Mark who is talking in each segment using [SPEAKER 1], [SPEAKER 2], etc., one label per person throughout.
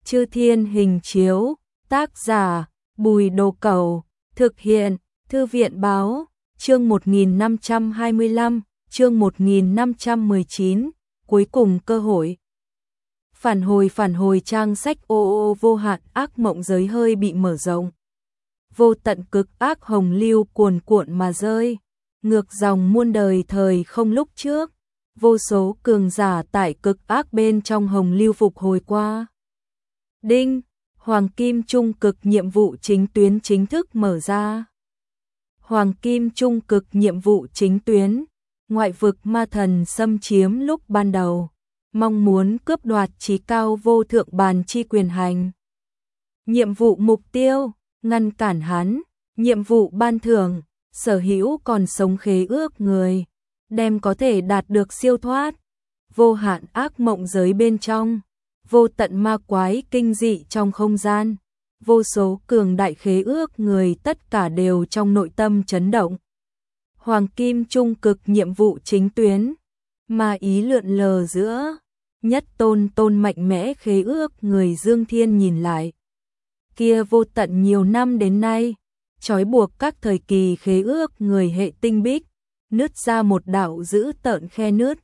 [SPEAKER 1] Chư Thiên Hình Chiếu, tác giả, Bùi Đồ Cẩu, thực hiện, Thư viện Báo, chương 1525, chương 1519, cuối cùng cơ hội. Phản hồi trang sách ô vô hạn ác mộng giới hơi bị mở rộng. Vô tận cực ác hồng lưu cuồn cuộn mà rơi, ngược dòng muôn đời thời không lúc trước, vô số cường giả tại cực ác bên trong hồng lưu phục hồi qua. Đinh, Hoàng Kim Trung Cực nhiệm vụ chính tuyến chính thức mở ra. Hoàng Kim Trung Cực nhiệm vụ chính tuyến, ngoại vực ma thần xâm chiếm lúc ban đầu, mong muốn cướp đoạt chí cao vô thượng bàn chi quyền hành. Nhiệm vụ mục tiêu, ngăn cản hắn. Nhiệm vụ ban thưởng, sở hữu còn sống khế ước người, đem có thể đạt được siêu thoát. Vô hạn ác mộng giới bên trong, vô tận ma quái kinh dị trong không gian, vô số cường đại khế ước người tất cả đều trong nội tâm chấn động. Hoàng Kim Trung Cực nhiệm vụ chính tuyến, ma ý lượn lờ giữa, nhất tôn mạnh mẽ khế ước người Dương Thiên nhìn lại. Kia vô tận nhiều năm đến nay, trói buộc các thời kỳ khế ước người hệ tinh bích, nứt ra một đạo dữ tợn khe nứt.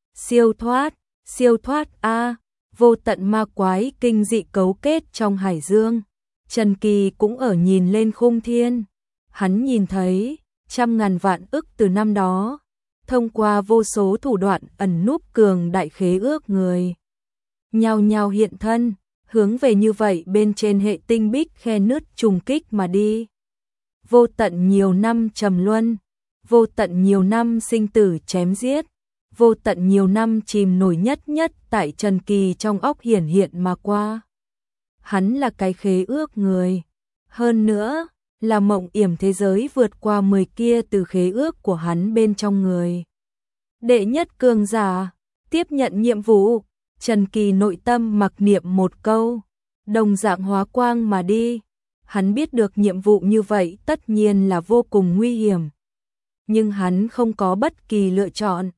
[SPEAKER 1] Siêu thoát a, vô tận ma quái kinh dị cấu kết trong hải dương. Trần Kỳ cũng ở nhìn lên khung thiên. Hắn nhìn thấy, trăm ngàn vạn ức từ năm đó, thông qua vô số thủ đoạn ẩn núp cường đại khế ước người. Nhao nhao hiện thân, hướng về như vậy bên trên hệ tinh bích khe nứt trùng kích mà đi. Vô tận nhiều năm trầm luân, vô tận nhiều năm sinh tử chém giết, vô tận nhiều năm chìm nổi nhất tại Trần Kỳ trong óc hiện mà qua. Hắn là cái khế ước người, hơn nữa là mộng yểm thế giới vượt qua 10 kia từ khế ước của hắn bên trong người. Đệ nhất cường giả, tiếp nhận nhiệm vụ, Trần Kỳ nội tâm mặc niệm một câu, đồng dạng hóa quang mà đi. Hắn biết được nhiệm vụ như vậy tất nhiên là vô cùng nguy hiểm, nhưng hắn không có bất kỳ lựa chọn.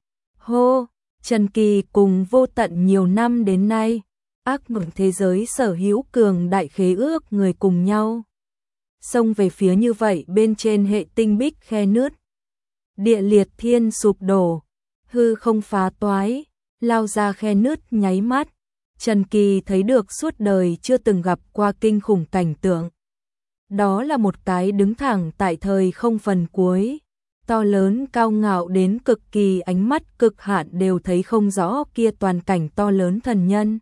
[SPEAKER 1] Trần Kỳ cùng vô tận nhiều năm đến nay, ác mộng thế giới sở hữu cường đại khế ước người cùng nhau xông về phía như vậy bên trên hệ tinh bích khe nứt. Địa liệt thiên sụp đổ, hư không phá toái, lao ra khe nứt nháy mắt. Trần Kỳ thấy được suốt đời chưa từng gặp qua kinh khủng cảnh tượng. Đó là một cái đứng thẳng tại thời không phần cuối, to lớn cao ngạo đến cực kỳ, ánh mắt cực hạn đều thấy không rõ kia toàn cảnh to lớn thần nhân.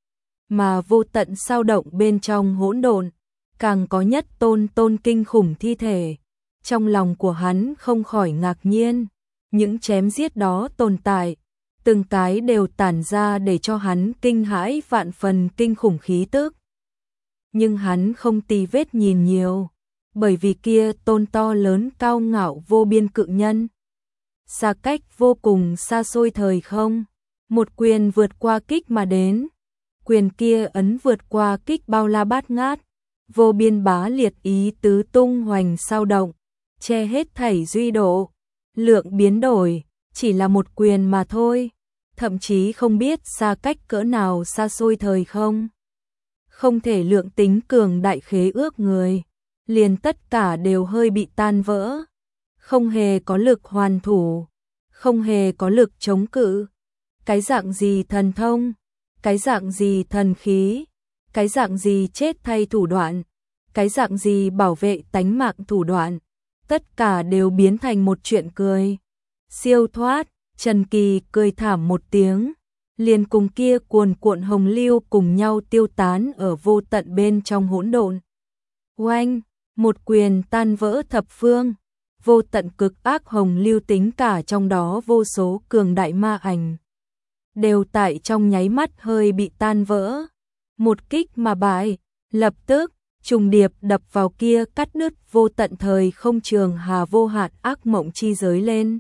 [SPEAKER 1] Mà vô tận sao động bên trong hỗn độn, càng có nhất tôn kinh khủng thi thể. Trong lòng của hắn không khỏi ngạc nhiên, những chém giết đó tồn tại, từng cái đều tản ra để cho hắn kinh hãi vạn phần kinh khủng khí tức. Nhưng hắn không tì vết nhìn nhiều, bởi vì kia tôn to lớn cao ngạo vô biên cự nhân, xa cách vô cùng xa xôi thời không, một quyền vượt qua kích mà đến. Quyền kia ấn vượt qua kích bao la bát ngát, vô biên bá liệt ý tứ tung hoành sao động, che hết thảy duy độ, lượng biến đổi, chỉ là một quyền mà thôi, thậm chí không biết xa cách cỡ nào xa xôi thời không. Không thể lượng tính cường đại khế ước người, liền tất cả đều hơi bị tan vỡ, không hề có lực hoàn thủ, không hề có lực chống cự. Cái dạng gì thần thông, cái dạng gì thần khí, cái dạng gì chết thay thủ đoạn, cái dạng gì bảo vệ tánh mạng thủ đoạn, tất cả đều biến thành một chuyện cười. Siêu thoát, Trần Kỳ cười thảm một tiếng, liền cùng kia cuồn cuộn hồng lưu cùng nhau tiêu tán ở vô tận bên trong hỗn độn. Oanh, một quyền tan vỡ thập phương, vô tận cực ác hồng lưu tính cả trong đó vô số cường đại ma ảnh, đều tại trong nháy mắt hơi bị tan vỡ. Một kích mà bại, lập tức trùng điệp đập vào kia cắt đứt vô tận thời không trường hà vô hạn ác mộng chi giới lên.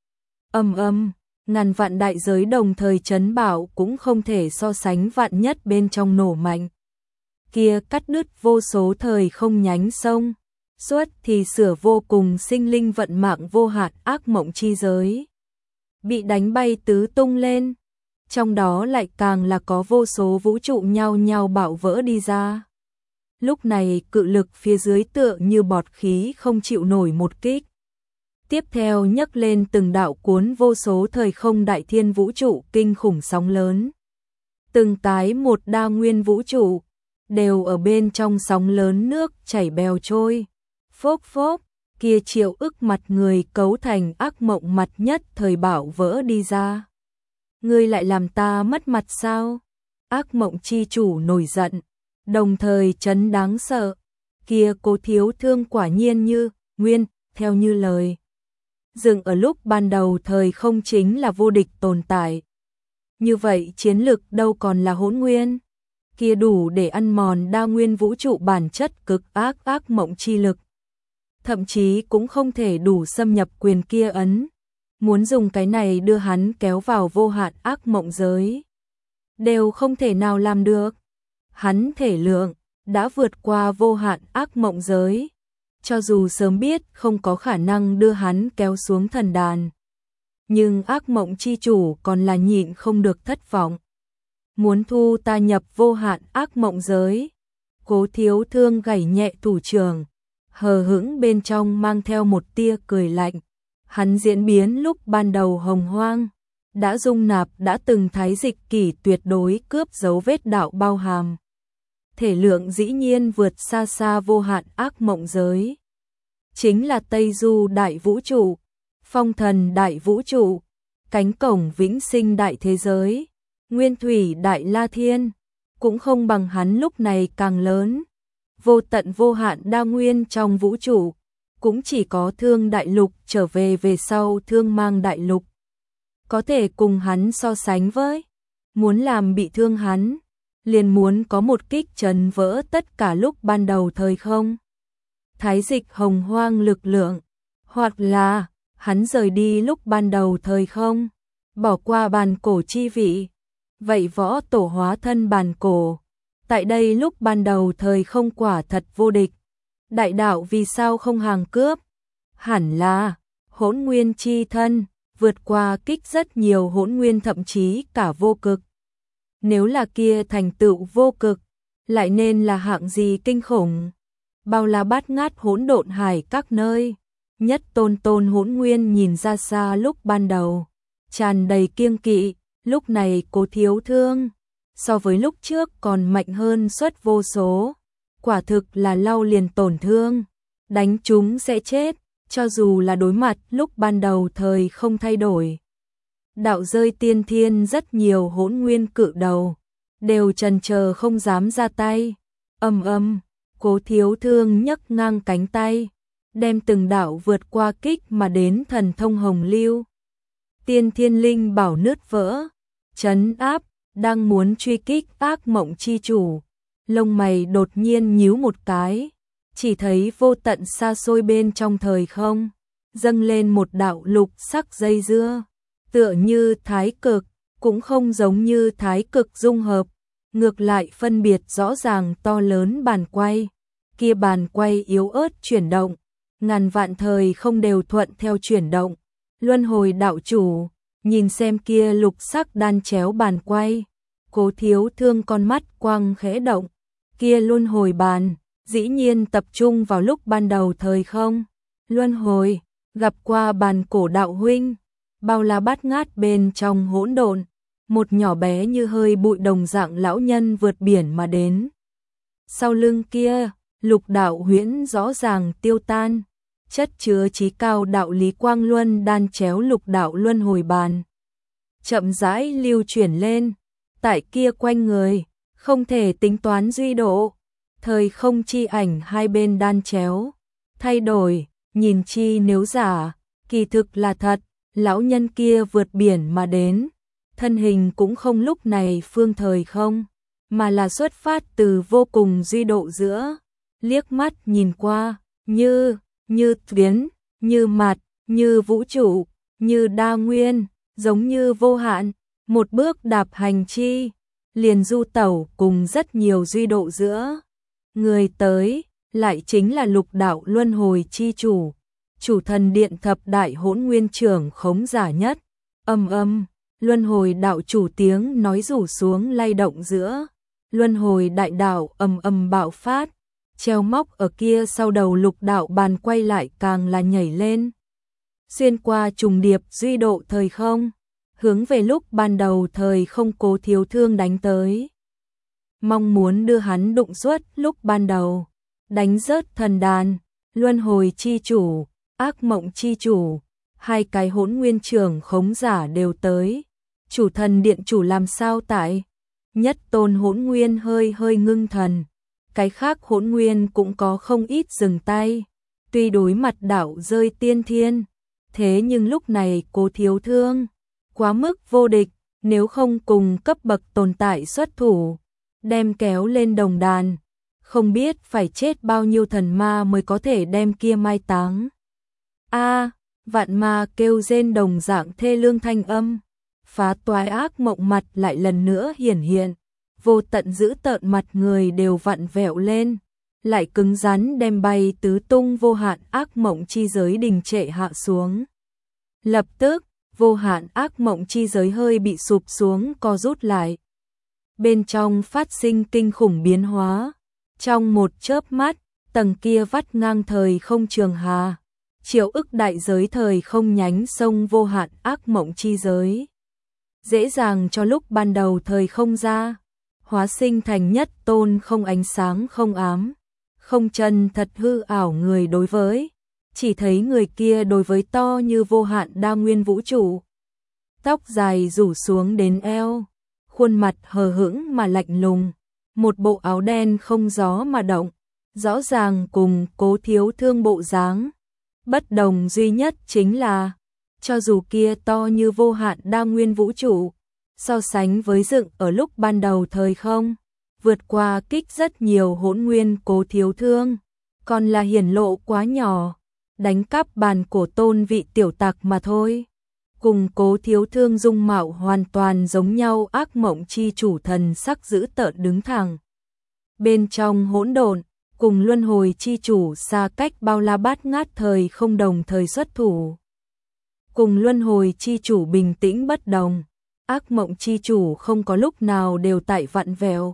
[SPEAKER 1] Ngàn vạn đại giới đồng thời chấn bảo cũng không thể so sánh vạn nhất bên trong nổ mạnh. Kia cắt đứt vô số thời không nhánh sông, suốt thì sửa vô cùng sinh linh vận mạng vô hạn ác mộng chi giới, bị đánh bay tứ tung lên. trong đó lại càng là có vô số vũ trụ nhau nhau bạo vỡ đi ra. Lúc này cự lực phía dưới tựa như bọt khí không chịu nổi một kích. Tiếp theo nhấc lên từng đạo cuốn vô số thời không đại thiên vũ trụ kinh khủng sóng lớn. Từng cái một đa nguyên vũ trụ, đều ở bên trong sóng lớn nước chảy bèo trôi. Phốc phốc, kia triệu ức mặt người cấu thành ác mộng mặt nhất thời bạo vỡ đi ra. Ngươi lại làm ta mất mặt sao? Ác mộng chi chủ nổi giận, đồng thời chấn đáng sợ. Kia Cố Thiếu Thương quả nhiên như nguyên, theo như lời. Dừng ở lúc ban đầu thời không chính là vô địch tồn tại. Như vậy chiến lực đâu còn là hỗn nguyên. Kia đủ để ăn mòn đa nguyên vũ trụ bản chất cực ác ác mộng chi lực. Thậm chí cũng không thể đủ xâm nhập quyền kia ấn. Muốn dùng cái này đưa hắn kéo vào vô hạn ác mộng giới. Đều không thể nào làm được. Hắn thể lượng đã vượt qua vô hạn ác mộng giới. Cho dù sớm biết không có khả năng đưa hắn kéo xuống thần đàn. Nhưng ác mộng chi chủ còn là nhịn không được thất vọng. Muốn thu ta nhập vô hạn ác mộng giới. Cố Thiếu Thương gảy nhẹ thủ trưởng, hờ hững bên trong mang theo một tia cười lạnh. Hắn diễn biến lúc ban đầu hồng hoang, đã dung nạp đã từng thái dịch kỷ tuyệt đối cướp dấu vết đạo bao hàm. Thể lượng dĩ nhiên vượt xa xa vô hạn ác mộng giới. Chính là Tây Du đại vũ trụ, Phong Thần đại vũ trụ, Cánh cổng vĩnh sinh đại thế giới, Nguyên thủy đại la thiên, cũng không bằng hắn lúc này càng lớn. Vô tận vô hạn đa nguyên trong vũ trụ, cũng chỉ có Thương đại lục trở về về sau Thương Mang đại lục. Có thể cùng hắn so sánh với, muốn làm bị thương hắn, liền muốn có một kích trấn vỡ tất cả lúc ban đầu thời không. Thái dịch hồng hoang lực lượng, hoặc là hắn rời đi lúc ban đầu thời không, bỏ qua bàn cổ chi vị. Vậy võ tổ hóa thân bàn cổ, tại đây lúc ban đầu thời không quả thật vô địch. Đại đạo vì sao không hàng cướp? Hẳn là hỗn nguyên chi thân, vượt qua kích rất nhiều hỗn nguyên thậm chí cả vô cực. Nếu là kia thành tựu vô cực, lại nên là hạng gì kinh khủng? Bao la bát ngát hỗn độn hải các nơi, nhất tôn tôn hỗn nguyên nhìn ra xa lúc ban đầu, tràn đầy kiêng kỵ. Lúc này Cố Thiếu Thương, so với lúc trước còn mạnh hơn suất vô số. Quả thực là lau liền tổn thương, đánh chúng sẽ chết, cho dù là đối mặt lúc ban đầu thời không thay đổi. Đạo rơi tiên thiên rất nhiều hỗn nguyên cự đầu, đều chần chờ không dám ra tay. Cố Thiếu Thương nhấc ngang cánh tay, đem từng đạo vượt qua kích mà đến thần thông hồng lưu. Tiên thiên linh bảo nứt vỡ, trấn áp, đang muốn truy kích ác mộng chi chủ. Lông mày đột nhiên nhíu một cái, chỉ thấy vô tận xa xôi bên trong thời không, dâng lên một đạo lục sắc dây dưa, tựa như thái cực, cũng không giống như thái cực dung hợp, ngược lại phân biệt rõ ràng to lớn bàn quay, kia bàn quay yếu ớt chuyển động, ngàn vạn thời không đều thuận theo chuyển động. Luân hồi đạo chủ, nhìn xem kia lục sắc đan chéo bàn quay, Cố Thiếu Thương con mắt quang khẽ động. Kia luân hồi bàn, dĩ nhiên tập trung vào lúc ban đầu thời không. Luân hồi, gặp qua bàn cổ đạo huynh, bao la bát ngát bên trong hỗn độn, một nhỏ bé như hơi bụi đồng dạng lão nhân vượt biển mà đến. Sau lưng kia, lục đạo huyễn rõ ràng tiêu tan, chất chứa chí cao đạo lý quang luân đan chéo lục đạo luân hồi bàn. Chậm rãi lưu chuyển lên, tại kia quanh người, không thể tính toán duy độ, thời không chi ảnh hai bên đan chéo, thay đổi, nhìn chi nếu giả, kỳ thực là thật, lão nhân kia vượt biển mà đến, thân hình cũng không lúc này phương thời không, mà là xuất phát từ vô cùng duy độ giữa, liếc mắt nhìn qua, như tuyến, như mặt, như vũ trụ, như đa nguyên, giống như vô hạn, một bước đạp hành chi, liền du tẩu cùng rất nhiều duy độ giữa. Người tới, lại chính là lục đạo luân hồi chi chủ, chủ thần điện thập đại hỗn nguyên trưởng khống giả nhất. Luân hồi đạo chủ tiếng nói rủ xuống lay động giữa. Luân hồi đại đạo ầm ầm bạo phát, treo móc ở kia sau đầu lục đạo bàn quay lại càng là nhảy lên. Xuyên qua trùng điệp duy độ thời không, hướng về lúc ban đầu thời không Cố Thiếu Thương đánh tới. Mong muốn đưa hắn đụng suốt lúc ban đầu, đánh rớt thần đàn, luân hồi chi chủ, ác mộng chi chủ, hai cái hỗn nguyên trưởng khống giả đều tới. Chủ thần điện chủ làm sao tại? Nhất tôn hỗn nguyên hơi hơi ngưng thần, cái khác hỗn nguyên cũng có không ít dừng tay. Tuy đối mặt đạo rơi tiên thiên, thế nhưng lúc này Cố Thiếu Thương quá mức vô địch, nếu không cùng cấp bậc tồn tại xuất thủ, đem kéo lên đồng đàn, không biết phải chết bao nhiêu thần ma mới có thể đem kia mai táng. A, vạn ma kêu rên đồng dạng thê lương thanh âm, phá toái ác mộng mặt lại lần nữa hiển hiện, vô tận dữ tợn mặt người đều vặn vẹo lên, lại cứng rắn đem bay tứ tung vô hạn ác mộng chi giới đình trệ hạ xuống. Lập tức, vô hạn ác mộng chi giới hơi bị sụp xuống co rút lại. Bên trong phát sinh kinh khủng biến hóa, trong một chớp mắt, tầng kia vắt ngang thời không trường hà, triệu ức đại giới thời không nhánh sông vô hạn ác mộng chi giới. Dễ dàng cho lúc ban đầu thời không ra, hóa sinh thành nhất tôn không ánh sáng không ám, không chân thật hư ảo người đối với, chỉ thấy người kia đối với to như vô hạn đa nguyên vũ trụ. Tóc dài rủ xuống đến eo, khuôn mặt hờ hững mà lạnh lùng, một bộ áo đen không gió mà động, rõ ràng cùng Cố Thiếu Thương bộ dáng. Bất đồng duy nhất chính là, cho dù kia to như vô hạn đa nguyên vũ trụ, so sánh với dựng ở lúc ban đầu thời không, vượt qua kích rất nhiều hỗn nguyên Cố Thiếu Thương, còn là hiển lộ quá nhỏ, đánh cắp bàn cổ tôn vị tiểu tặc mà thôi. Cùng Cố Thiếu Thương dung mạo hoàn toàn giống nhau ác mộng chi chủ thần sắc dữ tợn đứng thẳng. Bên trong hỗn độn, cùng luân hồi chi chủ xa cách bao la bát ngát thời không đồng thời xuất thủ. Cùng luân hồi chi chủ bình tĩnh bất đồng, ác mộng chi chủ không có lúc nào đều tại vặn vẹo,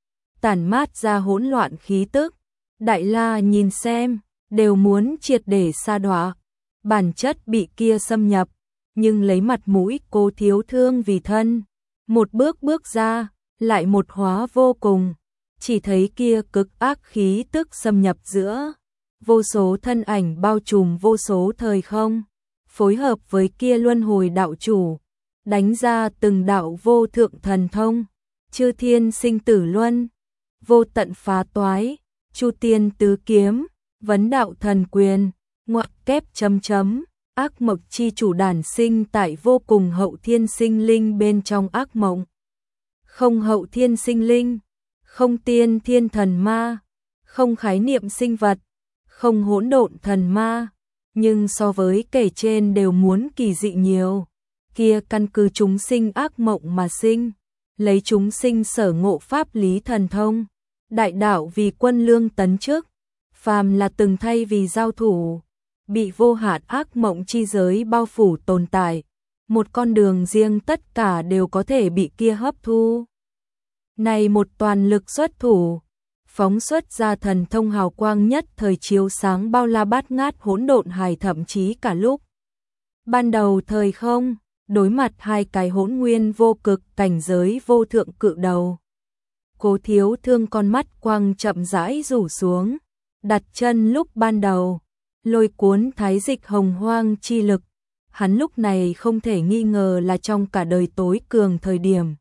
[SPEAKER 1] tản mát ra hỗn loạn khí tức. Đại la nhìn xem, đều muốn triệt để sa đọa, bản chất bị kia xâm nhập, nhưng lấy mặt mũi Cố Thiếu Thương vì thân, một bước bước ra, lại một hóa vô cùng, chỉ thấy kia cực ác khí tức xâm nhập giữa, vô số thân ảnh bao trùm vô số thời không, phối hợp với kia luân hồi đạo chủ, đánh ra từng đạo vô thượng thần thông, chư thiên sinh tử luân, vô tận phá toái, chu tiên tứ kiếm, vấn đạo thần quyền, ngoặc kép chấm chấm. Ác mộng chi chủ đản sinh tại vô cùng hậu thiên sinh linh bên trong ác mộng. Không hậu thiên sinh linh, không tiên thiên thần ma, không khái niệm sinh vật, không hỗn độn thần ma, nhưng so với kể trên đều muốn kỳ dị nhiều. Kia căn cứ chúng sinh ác mộng mà sinh, lấy chúng sinh sở ngộ pháp lý thần thông, đại đạo vì quân lương tấn trước, phàm là từng thay vì giao thủ, bị vô hạn ác mộng chi giới bao phủ tồn tại, một con đường riêng tất cả đều có thể bị kia hấp thu. Này một toàn lực xuất thủ, phóng xuất ra thần thông hào quang nhất thời chiếu sáng bao la bát ngát hỗn độn hài, thậm chí cả lúc ban đầu thời không, đối mặt hai cái hỗn nguyên vô cực cảnh giới vô thượng cự đầu. Cố Thiếu Thương con mắt quang chậm rãi rủ xuống, đặt chân lúc ban đầu, lôi cuốn thái dịch hồng hoang chi lực, hắn lúc này không thể nghi ngờ là trong cả đời tối cường thời điểm.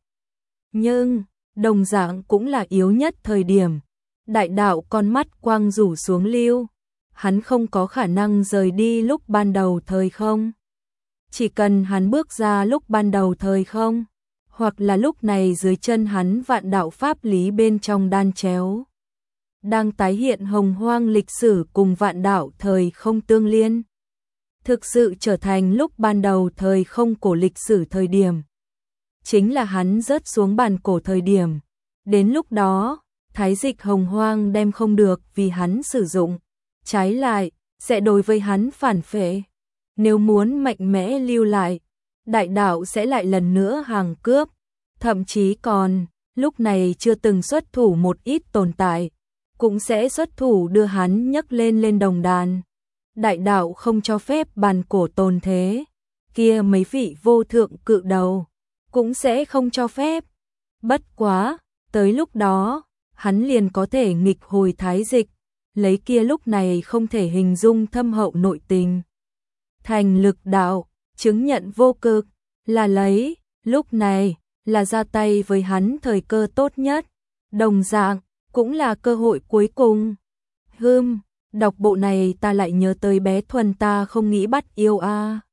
[SPEAKER 1] Nhưng, đồng dạng cũng là yếu nhất thời điểm. Đại đạo con mắt quang rủ xuống lưu, hắn không có khả năng rời đi lúc ban đầu thời không. Chỉ cần hắn bước ra lúc ban đầu thời không, hoặc là lúc này dưới chân hắn vạn đạo pháp lý bên trong đan chéo, đang tái hiện hồng hoang lịch sử cùng vạn đạo thời không tương liên, thực sự trở thành lúc ban đầu thời không cổ lịch sử thời điểm. Chính là hắn rớt xuống bàn cổ thời điểm. Đến lúc đó, thái dịch hồng hoang đem không được vì hắn sử dụng, trái lại, sẽ đối với hắn phản phệ. Nếu muốn mạnh mẽ lưu lại, đại đạo sẽ lại lần nữa hàng cướp, thậm chí còn, lúc này chưa từng xuất thủ một ít tồn tại, cũng sẽ xuất thủ đưa hắn nhấc lên đồng đàn. Đại đạo không cho phép bàn cổ tồn thế, kia mấy vị vô thượng cự đầu, cũng sẽ không cho phép. Bất quá, tới lúc đó, hắn liền có thể nghịch hồi thái dịch, lấy kia lúc này không thể hình dung thâm hậu nội tình. Thành lực đạo, chứng nhận vô cực, là lấy, lúc này, là ra tay với hắn thời cơ tốt nhất, đồng dạng, cũng là cơ hội cuối cùng. Đọc bộ này ta lại nhớ tới bé Thuần ta không nghĩ bắt yêu a.